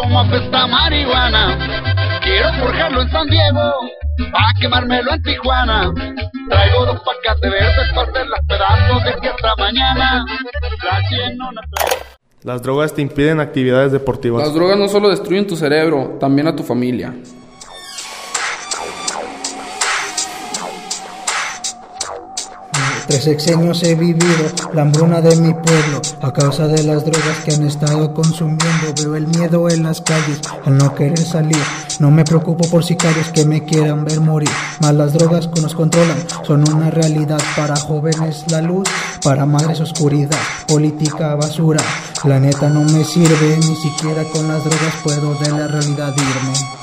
como apesta marihuana. Quiero forjarlo en San Diego, pa' quemármelo en Tijuana. Traigo 2 pacas de verdes pa' hacer las pedazos de aquí hasta mañana. Las drogas te impiden actividades deportivas. Las drogas no solo destruyen tu cerebro, también a tu familia. 3 sexenios he vivido la hambruna de mi pueblo a causa de las drogas que han estado consumiendo. Veo el miedo en las calles al no querer salir. No me preocupo por sicarios que me quieran ver morir. Mas las drogas que nos controlan son una realidad. Para jóvenes la luz, para madres oscuridad. Política basura, la neta no me sirve. Ni siquiera con las drogas puedo de la realidad irme.